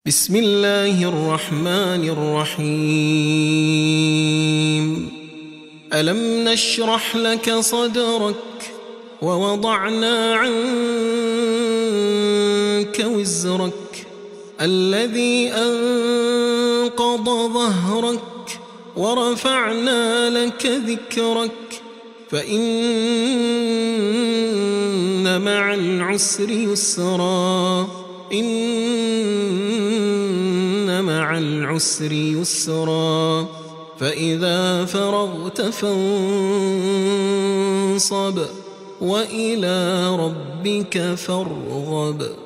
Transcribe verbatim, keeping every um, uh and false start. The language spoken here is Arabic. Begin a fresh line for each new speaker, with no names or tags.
بسم الله الرحمن الرحيم ألم نشرح لك صدرك ووضعنا عنك وزرك الذي أنقض ظهرك ورفعنا لك ذكرك فإن مع العسر يسرا إن مع العسر يسرا فإذا فرغت فانصب وإلى ربك فارغب.